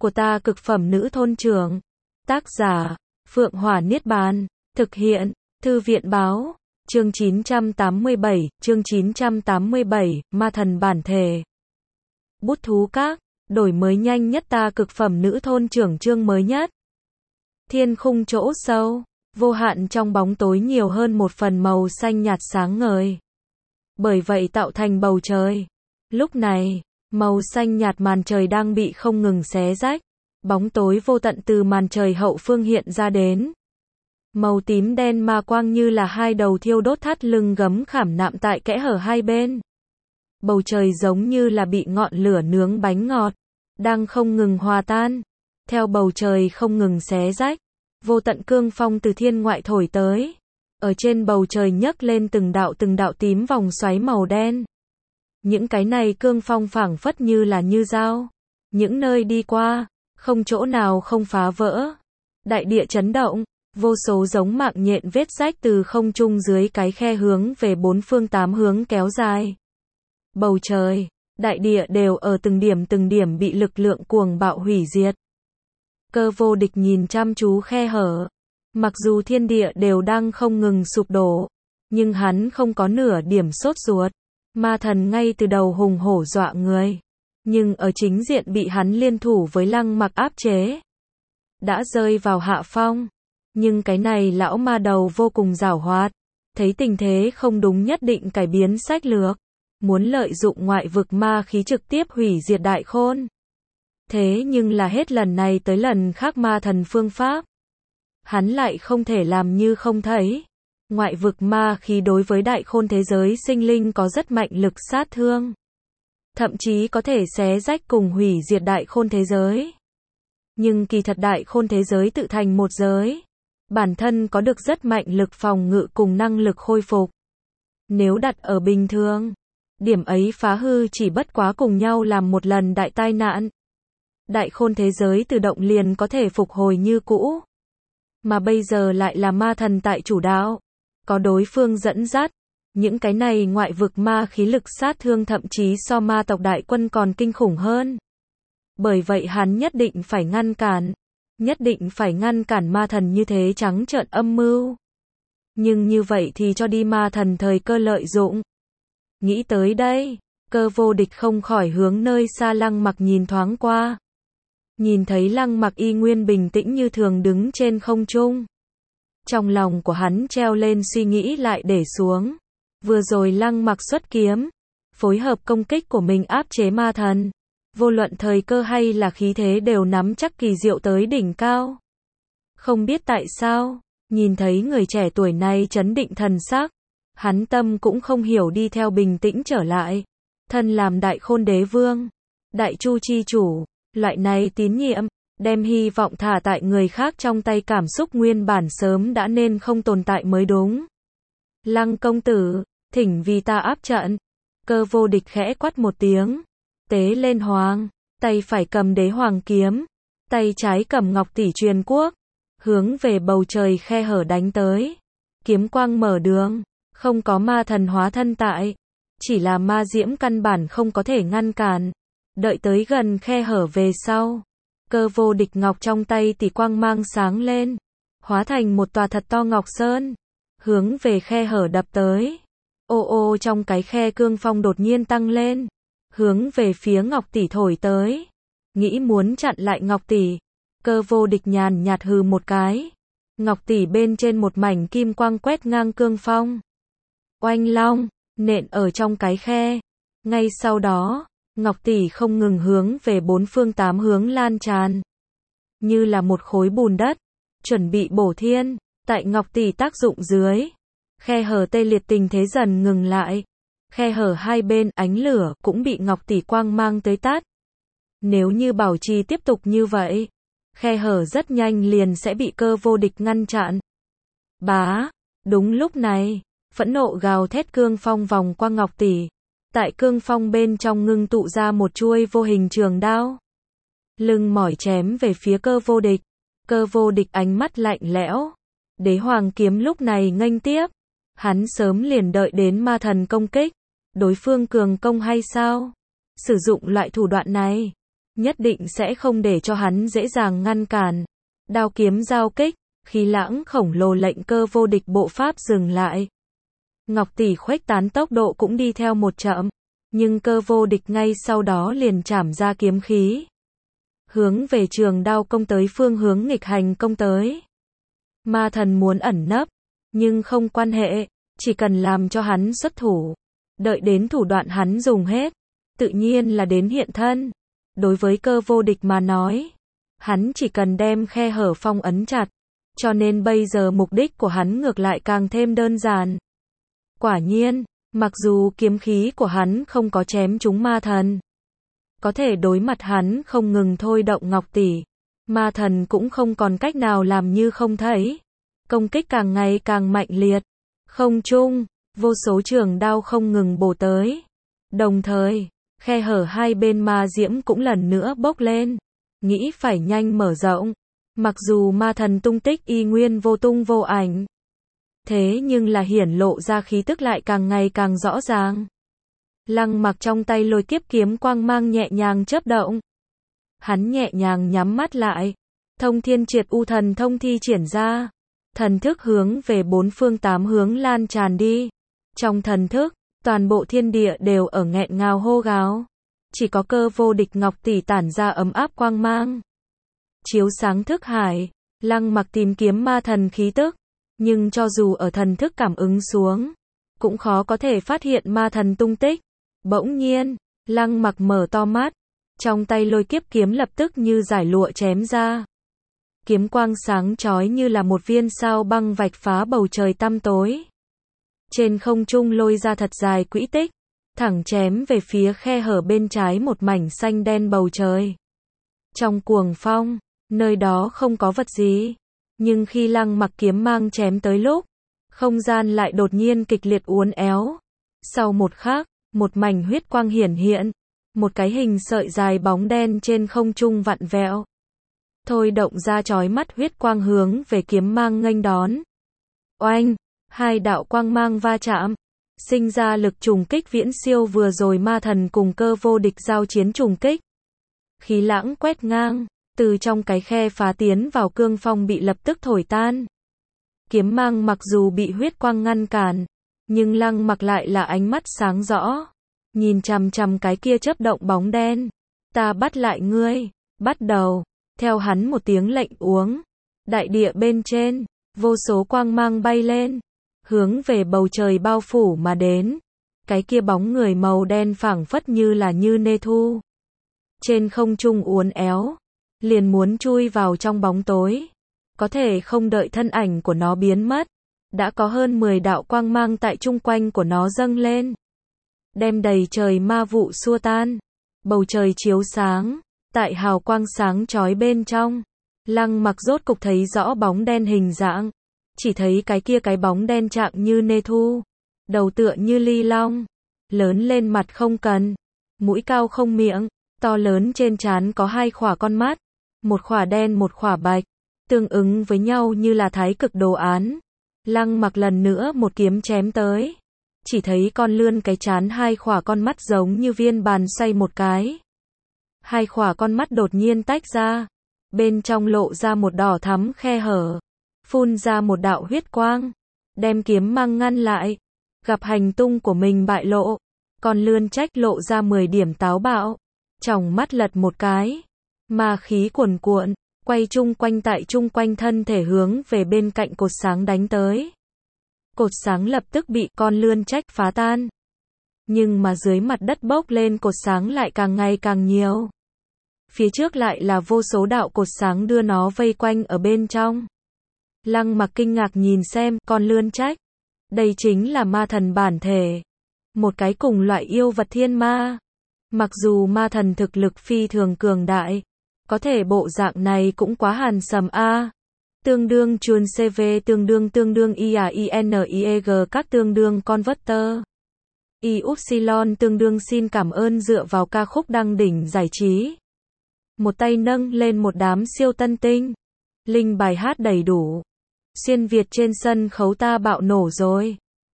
của ta cực phẩm nữ thôn trưởng. Tác giả, Phượng Hỏa Niết Bàn. Thực hiện, Thư viện báo. Chương 987, Ma thần bản thể. Bút thú các, đổi mới nhanh nhất ta cực phẩm nữ thôn trưởng chương mới nhất. Thiên khung chỗ sâu, vô hạn trong bóng tối nhiều hơn một phần màu xanh nhạt sáng ngời. Bởi vậy tạo thành bầu trời. Lúc này, màu xanh nhạt màn trời đang bị không ngừng xé rách. Bóng tối vô tận từ màn trời hậu phương hiện ra đến. Màu tím đen ma quang như là hai đầu thiêu đốt thắt lưng gấm khảm nạm tại kẽ hở hai bên. Bầu trời giống như là bị ngọn lửa nướng bánh ngọt, đang không ngừng hòa tan. Theo bầu trời không ngừng xé rách, vô tận cương phong từ thiên ngoại thổi tới. Ở trên bầu trời nhấc lên từng đạo tím vòng xoáy màu đen. Những cái này cương phong phảng phất như là như dao. Những nơi đi qua, không chỗ nào không phá vỡ. Đại địa chấn động, vô số giống mạng nhện vết rách từ không trung dưới cái khe hướng về bốn phương tám hướng kéo dài. Bầu trời, đại địa đều ở từng điểm bị lực lượng cuồng bạo hủy diệt. Cơ Vô Địch nhìn chăm chú khe hở. Mặc dù thiên địa đều đang không ngừng sụp đổ, nhưng hắn không có nửa điểm sốt ruột. Ma thần ngay từ đầu hùng hổ dọa người, nhưng ở chính diện bị hắn liên thủ với Lăng Mặc áp chế. Đã rơi vào hạ phong. Nhưng cái này lão ma đầu vô cùng giảo hoạt. Thấy tình thế không đúng nhất định cải biến sách lược. Muốn lợi dụng ngoại vực ma khí trực tiếp hủy diệt Đại Khôn. Thế nhưng là hết lần này tới lần khác ma thần phương pháp. Hắn lại không thể làm như không thấy. Ngoại vực ma khí đối với Đại Khôn thế giới sinh linh có rất mạnh lực sát thương. Thậm chí có thể xé rách cùng hủy diệt Đại Khôn thế giới. Nhưng kỳ thật Đại Khôn thế giới tự thành một giới. Bản thân có được rất mạnh lực phòng ngự cùng năng lực khôi phục. Nếu đặt ở bình thường, điểm ấy phá hư chỉ bất quá cùng nhau làm một lần đại tai nạn. Đại Khôn thế giới tự động liền có thể phục hồi như cũ. Mà bây giờ lại là ma thần tại chủ đạo. Có đối phương dẫn dắt. Những cái này ngoại vực ma khí lực sát thương thậm chí so ma tộc đại quân còn kinh khủng hơn. Bởi vậy hắn nhất định phải ngăn cản. Nhất định phải ngăn cản ma thần như thế trắng trợn âm mưu. Nhưng như vậy thì cho đi ma thần thời cơ lợi dụng. Nghĩ tới đây, Cơ Vô Địch không khỏi hướng nơi xa Lăng Mặc nhìn thoáng qua. Nhìn thấy Lăng Mặc y nguyên bình tĩnh như thường đứng trên không trung. Trong lòng của hắn treo lên suy nghĩ lại để xuống. Vừa rồi Lăng Mặc xuất kiếm, phối hợp công kích của mình áp chế ma thần. Vô luận thời cơ hay là khí thế đều nắm chắc kỳ diệu tới đỉnh cao. Không biết tại sao, nhìn thấy người trẻ tuổi này trấn định thần sắc, hắn tâm cũng không hiểu đi theo bình tĩnh trở lại. Thân làm Đại Khôn đế vương, Đại Chu chi chủ, loại này tín nhiệm, đem hy vọng thả tại người khác trong tay cảm xúc nguyên bản sớm đã nên không tồn tại mới đúng. Lăng công tử, thỉnh vì ta áp trận. Cơ Vô Địch khẽ quát một tiếng. Tế lên hoàng, tay phải cầm đế hoàng kiếm, tay trái cầm ngọc tỷ truyền quốc, hướng về bầu trời khe hở đánh tới. Kiếm quang mở đường, không có ma thần hóa thân tại, chỉ là ma diễm căn bản không có thể ngăn cản. Đợi tới gần khe hở về sau, Cơ Vô Địch ngọc trong tay tỷ quang mang sáng lên, hóa thành một tòa thật to ngọc sơn, hướng về khe hở đập tới. Ô ô trong cái khe cương phong đột nhiên tăng lên. Hướng về phía Ngọc Tỷ thổi tới. Nghĩ muốn chặn lại Ngọc Tỷ. Cơ Vô Địch nhàn nhạt hừ một cái. Ngọc Tỷ bên trên một mảnh kim quang quét ngang cương phong. Oanh long, nện ở trong cái khe. Ngay sau đó, Ngọc Tỷ không ngừng hướng về bốn phương tám hướng lan tràn. Như là một khối bùn đất, chuẩn bị bổ thiên. Tại Ngọc Tỷ tác dụng dưới, khe hở tê liệt tình thế dần ngừng lại. Khe hở hai bên ánh lửa cũng bị Ngọc Tỷ quang mang tới tát. Nếu như bảo trì tiếp tục như vậy, khe hở rất nhanh liền sẽ bị Cơ Vô Địch ngăn chặn. Bá, đúng lúc này, phẫn nộ gào thét cương phong vòng qua Ngọc Tỷ. Tại cương phong bên trong ngưng tụ ra một chuôi vô hình trường đao. Lưng mỏi chém về phía Cơ Vô Địch. Cơ Vô Địch ánh mắt lạnh lẽo. Đế hoàng kiếm lúc này nghênh tiếp. Hắn sớm liền đợi đến ma thần công kích. Đối phương cường công hay sao? Sử dụng loại thủ đoạn này, nhất định sẽ không để cho hắn dễ dàng ngăn cản. Đao kiếm giao kích, khí lãng khổng lồ lệnh Cơ Vô Địch bộ pháp dừng lại. Ngọc Tỷ khuếch tán tốc độ cũng đi theo một chậm, nhưng Cơ Vô Địch ngay sau đó liền chảm ra kiếm khí, hướng về trường đao công tới phương hướng nghịch hành công tới. Ma thần muốn ẩn nấp, nhưng không quan hệ, chỉ cần làm cho hắn xuất thủ, đợi đến thủ đoạn hắn dùng hết, tự nhiên là đến hiện thân. Đối với Cơ Vô Địch mà nói, hắn chỉ cần đem khe hở phong ấn chặt, cho nên bây giờ mục đích của hắn ngược lại càng thêm đơn giản. Quả nhiên, mặc dù kiếm khí của hắn không có chém trúng ma thần, có thể đối mặt hắn không ngừng thôi động Ngọc Tỷ, ma thần cũng không còn cách nào làm như không thấy. Công kích càng ngày càng mạnh liệt, không trung, vô số trường đao không ngừng bổ tới. Đồng thời, khe hở hai bên ma diễm cũng lần nữa bốc lên, nghĩ phải nhanh mở rộng. Mặc dù ma thần tung tích y nguyên vô tung vô ảnh, thế nhưng là hiển lộ ra khí tức lại càng ngày càng rõ ràng. Lăng Mặc trong tay lôi kiếp kiếm quang mang nhẹ nhàng chớp động. Hắn nhẹ nhàng nhắm mắt lại, Thông Thiên Triệt U Thần Thông thi triển ra, thần thức hướng về bốn phương tám hướng lan tràn đi. Trong thần thức, toàn bộ thiên địa đều ở nghẹn ngào hô gào. Chỉ có Cơ Vô Địch Ngọc Tỷ tản ra ấm áp quang mang, chiếu sáng thức hải. Lăng Mặc tìm kiếm ma thần khí tức, nhưng cho dù ở thần thức cảm ứng xuống, cũng khó có thể phát hiện ma thần tung tích. Bỗng nhiên, Lăng Mặc mở to mắt, trong tay lôi kiếp kiếm lập tức như giải lụa chém ra. Kiếm quang sáng chói như là một viên sao băng vạch phá bầu trời tăm tối. Trên không trung lôi ra thật dài quỹ tích, thẳng chém về phía khe hở bên trái một mảnh xanh đen bầu trời. Trong cuồng phong, nơi đó không có vật gì, nhưng khi Lăng Mặc kiếm mang chém tới lúc, không gian lại đột nhiên kịch liệt uốn éo. Sau một khắc, một mảnh huyết quang hiển hiện, một cái hình sợi dài bóng đen trên không trung vặn vẹo, thôi động ra chói mắt huyết quang hướng về kiếm mang nghênh đón. Oanh, hai đạo quang mang va chạm, sinh ra lực trùng kích viễn siêu vừa rồi ma thần cùng Cơ Vô Địch giao chiến trùng kích. Khí lãng quét ngang, từ trong cái khe phá tiến vào cương phong bị lập tức thổi tan. Kiếm mang mặc dù bị huyết quang ngăn cản, nhưng Lăng Mặc lại là ánh mắt sáng rõ, nhìn chằm chằm cái kia chớp động bóng đen. Ta bắt lại ngươi, bắt đầu. Theo hắn một tiếng lệnh uống, đại địa bên trên, vô số quang mang bay lên, hướng về bầu trời bao phủ mà đến. Cái kia bóng người màu đen phảng phất như là như nê thu, trên không trung uốn éo, liền muốn chui vào trong bóng tối. Có thể không đợi thân ảnh của nó biến mất, đã có hơn 10 đạo quang mang tại chung quanh của nó dâng lên, đem đầy trời ma vụ xua tan. Bầu trời chiếu sáng, tại hào quang sáng chói bên trong, Lăng Mặc rốt cục thấy rõ bóng đen hình dạng. Chỉ thấy cái kia cái bóng đen trạng như nê thu, đầu tựa như ly long, lớn lên mặt không cần, mũi cao không miệng, to lớn trên trán có hai khỏa con mắt, một khỏa đen một khỏa bạch, tương ứng với nhau như là thái cực đồ án. Lăng Mặc lần nữa một kiếm chém tới, chỉ thấy con lươn cái trán hai khỏa con mắt giống như viên bàn xoay một cái. Hai khỏa con mắt đột nhiên tách ra, bên trong lộ ra một đỏ thắm khe hở, phun ra một đạo huyết quang, đem kiếm mang ngăn lại. Gặp hành tung của mình bại lộ, con lươn trách lộ ra 10 điểm táo bạo, tròng mắt lật một cái, ma khí cuồn cuộn, quay chung quanh tại chung quanh thân thể hướng về bên cạnh cột sáng đánh tới. Cột sáng lập tức bị con lươn trách phá tan. Nhưng mà dưới mặt đất bốc lên cột sáng lại càng ngày càng nhiều. Phía trước lại là vô số đạo cột sáng đưa nó vây quanh ở bên trong. Lăng Mặc kinh ngạc nhìn xem con lươn trách. Đây chính là ma thần bản thể, một cái cùng loại yêu vật thiên ma. Mặc dù ma thần thực lực phi thường cường đại, có thể bộ dạng này cũng quá hàn sầm a. Tương đương chuồn CV tương đương IAINIEG các tương đương converter. Y-upsilon tương đương xin cảm ơn dựa vào ca khúc đăng đỉnh giải trí. Một tay nâng lên một đám siêu tân tinh. Linh bài hát đầy đủ. Xuyên Việt trên sân khấu ta bạo nổ rồi.